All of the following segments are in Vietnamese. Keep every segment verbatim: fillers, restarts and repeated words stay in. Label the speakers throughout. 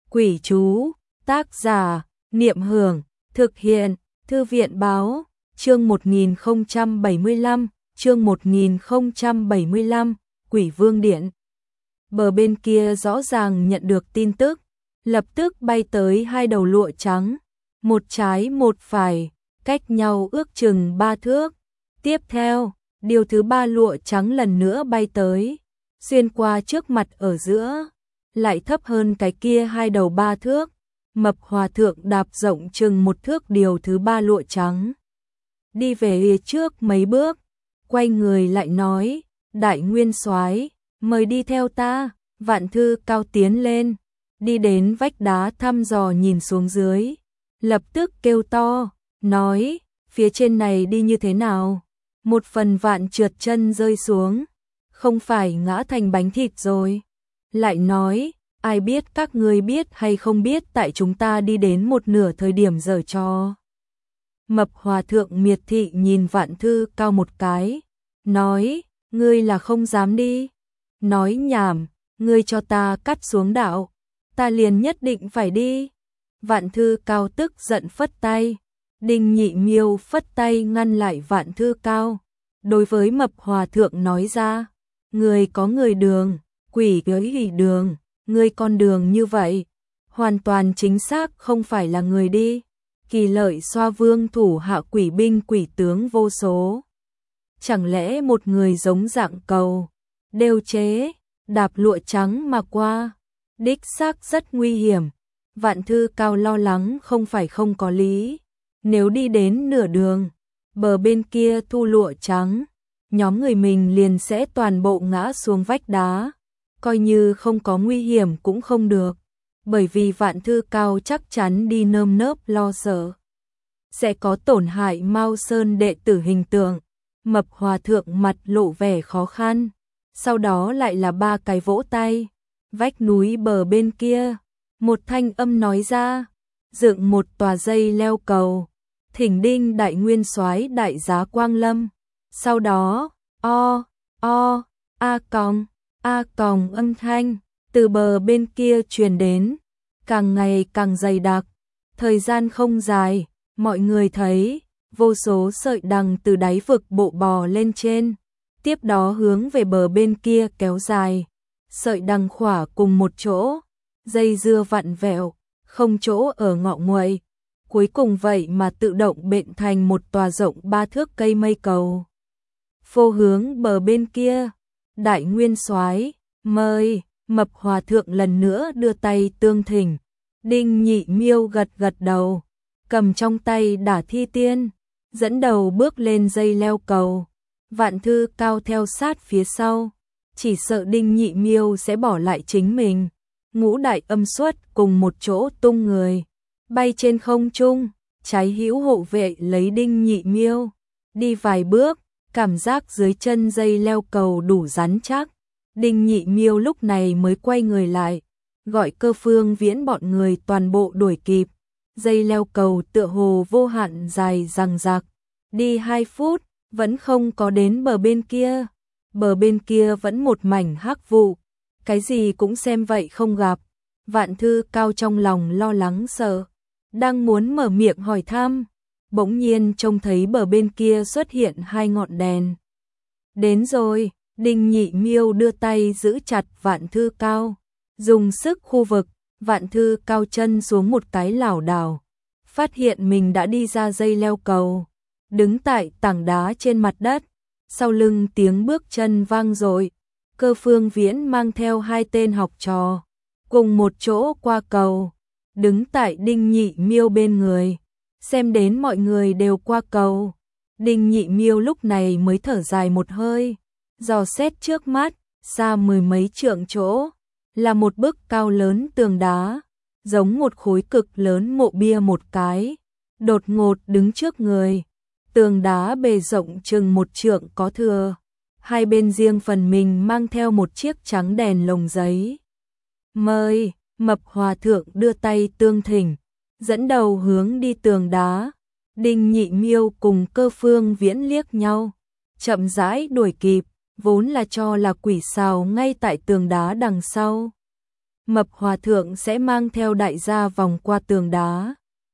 Speaker 1: Quỷ chú, tác giả, Niệm Hưởng, thực hiện, Thư viện báo, chương một nghìn không trăm bảy mươi lăm, chương một nghìn không trăm bảy mươi lăm, Quỷ Vương Điện. Bờ bên kia rõ ràng nhận được tin tức, lập tức bay tới hai đầu lụa trắng, một trái một phải, cách nhau ước chừng ba thước. Tiếp theo, điều thứ ba lụa trắng lần nữa bay tới, xuyên qua trước mặt ở giữa, lại thấp hơn cái kia hai đầu ba thước. Mập Hòa Thượng đạp rộng chừng một thước điều thứ ba lụa trắng, đi về phía trước mấy bước, quay người lại nói, Đại Nguyên Soái, mời đi theo ta. Vạn Thư Cao tiến lên, đi đến vách đá thăm dò nhìn xuống dưới, lập tức kêu to, nói, phía trên này đi như thế nào? Một phần vạn trượt chân rơi xuống, không phải ngã thành bánh thịt rồi. Lại nói, ai biết các ngươi biết hay không biết tại chúng ta đi đến một nửa thời điểm giở trò. Mập Hòa Thượng miệt thị nhìn Vạn Thư Cao một cái, nói, ngươi là không dám đi. Nói nhảm, ngươi cho ta cắt xuống đạo, ta liền nhất định phải đi. Vạn Thư Cao tức giận phất tay, Đinh Nhị Miêu phất tay ngăn lại Vạn Thư Cao. Đối với Mập Hòa Thượng nói ra, người có người đường, quỷ với hỉ đường, ngươi con đường như vậy, hoàn toàn chính xác không phải là người đi. Kỳ Lợi Xoa Vương thủ hạ quỷ binh quỷ tướng vô số, chẳng lẽ một người giống dạng cầu, đều chế, đạp lụa trắng mà qua, đích xác rất nguy hiểm. Vạn Thư Cao lo lắng không phải không có lý, nếu đi đến nửa đường, bờ bên kia thu lụa trắng, nhóm người mình liền sẽ toàn bộ ngã xuống vách đá, coi như không có nguy hiểm cũng không được, bởi vì Vạn Thư Cao chắc chắn đi nơm nớp lo sợ, sẽ có tổn hại Mao Sơn đệ tử hình tượng. Mập Hòa Thượng mặt lộ vẻ khó khăn, sau đó lại là ba cái vỗ tay. Vách núi bờ bên kia, một thanh âm nói ra, dựng một tòa dây leo cầu, thỉnh Đinh Đại Nguyên Soái đại giá quang lâm. Sau đó, o, o, a còng, a còng âm thanh từ bờ bên kia truyền đến, càng ngày càng dày đặc. Thời gian không dài, mọi người thấy vô số sợi đằng từ đáy vực bộ bò lên trên, tiếp đó hướng về bờ bên kia kéo dài. Sợi đằng khỏa cùng một chỗ, dây dưa vặn vẹo, không chỗ ở ngọ nguậy, cuối cùng vậy mà tự động bện thành một tòa rộng ba thước cây mây cầu. Phô hướng bờ bên kia, Đại Nguyên Soái, mời. Mập Hòa Thượng lần nữa đưa tay tương thỉnh. Đinh Nhị Miêu gật gật đầu, cầm trong tay Đả Thi Tiên, dẫn đầu bước lên dây leo cầu. Vạn Thư Cao theo sát phía sau, chỉ sợ Đinh Nhị Miêu sẽ bỏ lại chính mình. Ngũ đại âm xuất cùng một chỗ tung người, bay trên không trung, trái hữu hộ vệ lấy Đinh Nhị Miêu. Đi vài bước, cảm giác dưới chân dây leo cầu đủ rắn chắc. Đinh Nhị Miêu lúc này mới quay người lại, gọi Cơ Phương Viễn bọn người toàn bộ đuổi kịp. Dây leo cầu tựa hồ vô hạn dài dằng dặc, đi hai phút, vẫn không có đến bờ bên kia. Bờ bên kia vẫn một mảnh hắc vụ, cái gì cũng xem vậy không gặp. Vạn Thư Cao trong lòng lo lắng sợ, đang muốn mở miệng hỏi thăm, bỗng nhiên trông thấy bờ bên kia xuất hiện hai ngọn đèn. Đến rồi. Đinh Nhị Miêu đưa tay giữ chặt Vạn Thư Cao, dùng sức khu vực. Vạn Thư Cao chân xuống một cái lảo đảo, phát hiện mình đã đi ra dây leo cầu, đứng tại tảng đá trên mặt đất. Sau lưng tiếng bước chân vang dội, Cơ Phương Viễn mang theo hai tên học trò, cùng một chỗ qua cầu, đứng tại Đinh Nhị Miêu bên người, xem đến mọi người đều qua cầu. Đinh Nhị Miêu lúc này mới thở dài một hơi, dò xét trước mắt, xa mười mấy trượng chỗ, là một bức cao lớn tường đá, giống một khối cực lớn mộ bia một cái, đột ngột đứng trước người. Tường đá bề rộng chừng một trượng có thừa, hai bên riêng phần mình mang theo một chiếc trắng đèn lồng giấy. Mời. Mập Hòa Thượng đưa tay tương thỉnh, dẫn đầu hướng đi tường đá. Đinh Nhị Miêu cùng Cơ Phương Viễn liếc nhau, chậm rãi đuổi kịp, vốn là cho là quỷ sào ngay tại tường đá đằng sau. Mập Hòa Thượng sẽ mang theo đại gia vòng qua tường đá.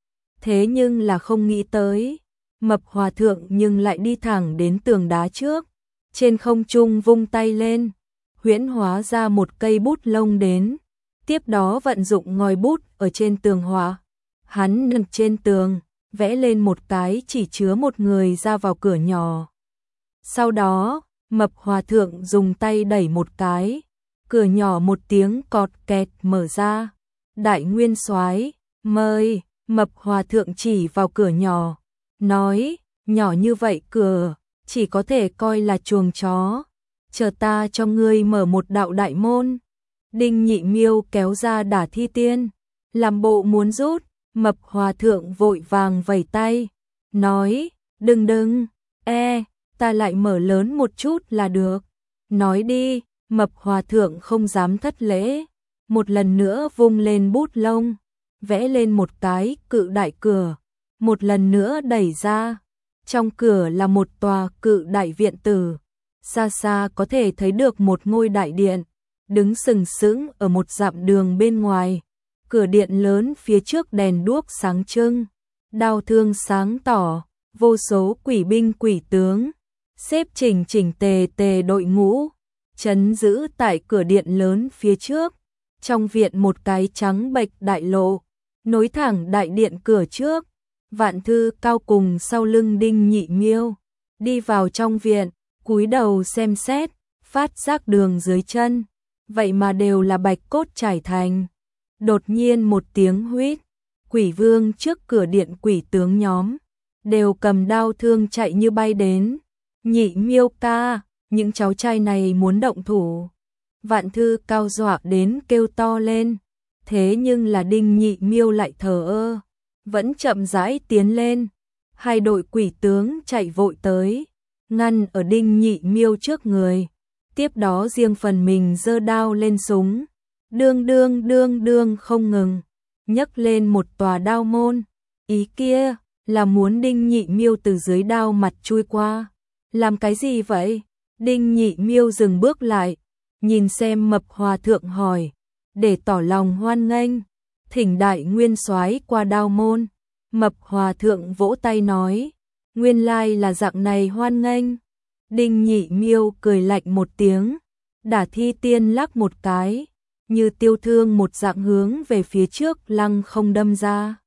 Speaker 1: Thế nhưng là không nghĩ tới, Mập Hòa Thượng nhưng lại đi thẳng đến tường đá trước, trên không trung vung tay lên, huyễn hóa ra một cây bút lông đến, tiếp đó vận dụng ngòi bút ở trên tường họa. Hắn nâng trên tường, vẽ lên một cái chỉ chứa một người ra vào cửa nhỏ. Sau đó, Mập Hòa Thượng dùng tay đẩy một cái, cửa nhỏ một tiếng cọt kẹt mở ra. Đại Nguyên Soái, mời. Mập Hòa Thượng chỉ vào cửa nhỏ, nói, nhỏ như vậy cửa, chỉ có thể coi là chuồng chó, chờ ta cho ngươi mở một đạo đại môn. Đinh Nhị Miêu kéo ra Đả Thi Tiên, làm bộ muốn rút, Mập Hòa Thượng vội vàng vẩy tay, nói, đừng đừng, e, ta lại mở lớn một chút là được. Nói đi, Mập Hòa Thượng không dám thất lễ, một lần nữa vung lên bút lông, vẽ lên một cái cự đại cửa, một lần nữa đẩy ra. Trong cửa là một tòa cự đại viện tử, xa xa có thể thấy được một ngôi đại điện, đứng sừng sững ở một dặm đường bên ngoài. Cửa điện lớn phía trước đèn đuốc sáng trưng, đao thương sáng tỏ, vô số quỷ binh quỷ tướng, xếp chỉnh chỉnh tề tề đội ngũ, trấn giữ tại cửa điện lớn phía trước. Trong viện một cái trắng bệch đại lộ, nối thẳng đại điện cửa trước. Vạn Thư Cao cùng sau lưng Đinh Nhị Miêu, đi vào trong viện, cúi đầu xem xét, phát giác đường dưới chân, vậy mà đều là bạch cốt trải thành. Đột nhiên một tiếng huýt, Quỷ Vương trước cửa điện quỷ tướng nhóm, đều cầm đao thương chạy như bay đến. Nhị Miêu ca, những cháu trai này muốn động thủ. Vạn Thư Cao dọa đến kêu to lên, thế nhưng là Đinh Nhị Miêu lại thờ ơ, vẫn chậm rãi tiến lên. Hai đội quỷ tướng chạy vội tới, ngăn ở Đinh Nhị Miêu trước người, tiếp đó riêng phần mình giơ đao lên súng, đương đương đương đương không ngừng, nhấc lên một tòa đao môn. Ý kia là muốn Đinh Nhị Miêu từ dưới đao mặt chui qua. Làm cái gì vậy? Đinh Nhị Miêu dừng bước lại, nhìn xem Mập Hòa Thượng hỏi, để tỏ lòng hoan nghênh, thỉnh Đại Nguyên Soái qua đao môn. Mập Hòa Thượng vỗ tay nói, nguyên lai là dạng này hoan nghênh. Đinh Nhị Miêu cười lạnh một tiếng, Đả Thi Tiên lắc một cái, như tiêu thương một dạng hướng về phía trước lăng không đâm ra.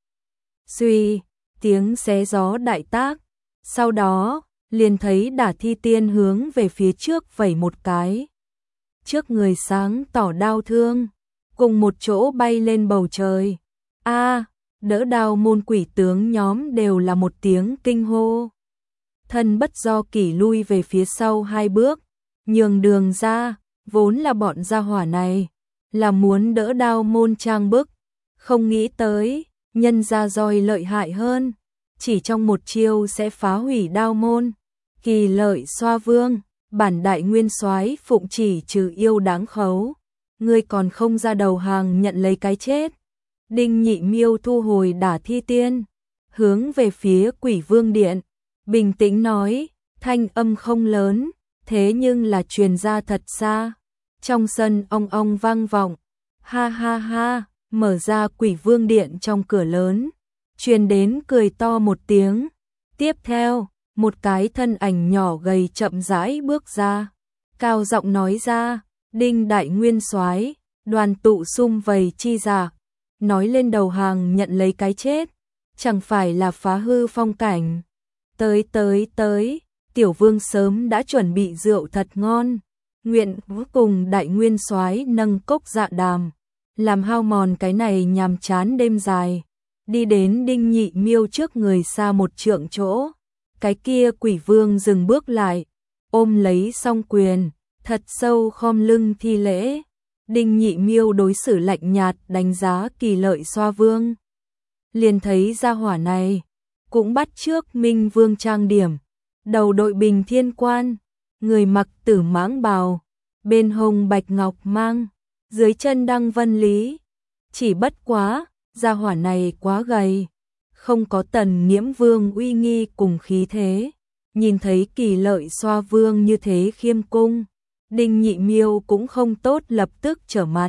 Speaker 1: Suy, tiếng xé gió đại tác, sau đó liền thấy Đả Thi Tiên hướng về phía trước vẩy một cái, trước người sáng tỏ đao thương, cùng một chỗ bay lên bầu trời. A, đỡ đao môn quỷ tướng nhóm đều là một tiếng kinh hô. Thân bất do kỷ lui về phía sau hai bước, nhường đường ra, vốn là bọn gia hỏa này, là muốn đỡ đao môn trang bức, không nghĩ tới, nhân ra roi lợi hại hơn, chỉ trong một chiêu sẽ phá hủy đao môn. Kỳ Lợi Xoa Vương, bản Đại Nguyên Soái phụng chỉ trừ yêu đáng khấu, ngươi còn không ra đầu hàng nhận lấy cái chết. Đinh Nhị Miêu thu hồi Đả Thi Tiên, hướng về phía Quỷ Vương điện, bình tĩnh nói, thanh âm không lớn, thế nhưng là truyền ra thật xa. Trong sân ong ong vang vọng, ha ha ha, mở ra Quỷ Vương điện trong cửa lớn, truyền đến cười to một tiếng. Tiếp theo, một cái thân ảnh nhỏ gầy chậm rãi bước ra, cao giọng nói ra, Đinh Đại Nguyên Soái, đoàn tụ sum vầy chi giả, nói lên đầu hàng nhận lấy cái chết, chẳng phải là phá hư phong cảnh. Tới tới tới, Tiểu Vương sớm đã chuẩn bị rượu thật ngon, nguyện cùng Đại Nguyên Soái nâng cốc dạ đàm, làm hao mòn cái này nhàm chán đêm dài. Đi đến Đinh Nhị Miêu trước người xa một trượng chỗ, cái kia Quỷ Vương dừng bước lại, ôm lấy song quyền, thật sâu khom lưng thi lễ. Đinh Nhị Miêu đối xử lạnh nhạt đánh giá Kỳ Lợi Xoa Vương, liền thấy gia hỏa này cũng bắt chước Minh Vương trang điểm, đầu đội bình thiên quan, người mặc tử mãng bào, bên hông bạch ngọc mang, dưới chân đăng vân lý. Chỉ bất quá, gia hỏa này quá gầy, không có Tần Nghiễm Vương uy nghi cùng khí thế. Nhìn thấy Kỳ Lợi Xoa Vương như thế khiêm cung, Đinh Nhị Miêu cũng không tốt lập tức trở mặt,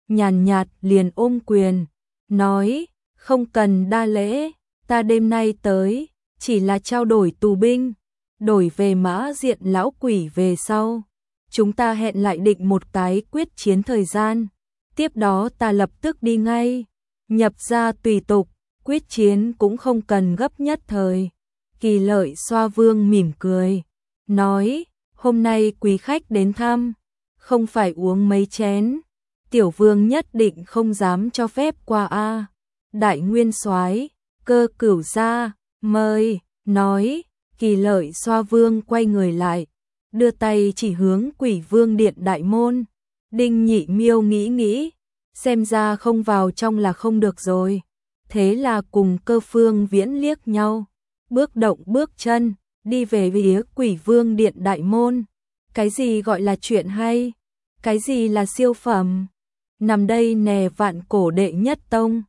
Speaker 1: nhàn nhạt liền ôm quyền, nói, không cần đa lễ, ta đêm nay tới, chỉ là trao đổi tù binh, đổi về Mã Diện lão quỷ về sau. Chúng ta hẹn lại định một cái quyết chiến thời gian, tiếp đó ta lập tức đi ngay, nhập ra tùy tục, quyết chiến cũng không cần gấp nhất thời. Kỳ Lợi Xoa Vương mỉm cười, nói, hôm nay quý khách đến thăm, không phải uống mấy chén, tiểu vương nhất định không dám cho phép qua a. Đại nguyên soái, Cơ Cửu gia, mời, nói, Kỳ Lợi Xoa Vương quay người lại, đưa tay chỉ hướng Quỷ Vương điện đại môn. Đinh Nhị Miêu nghĩ nghĩ, xem ra không vào trong là không được rồi, thế là cùng Cơ Phương Viễn liếc nhau, bước động bước chân, đi về phía Quỷ Vương điện đại môn. Cái gì gọi là chuyện hay? Cái gì là siêu phẩm? Nằm đây nè, vạn cổ đệ nhất tông,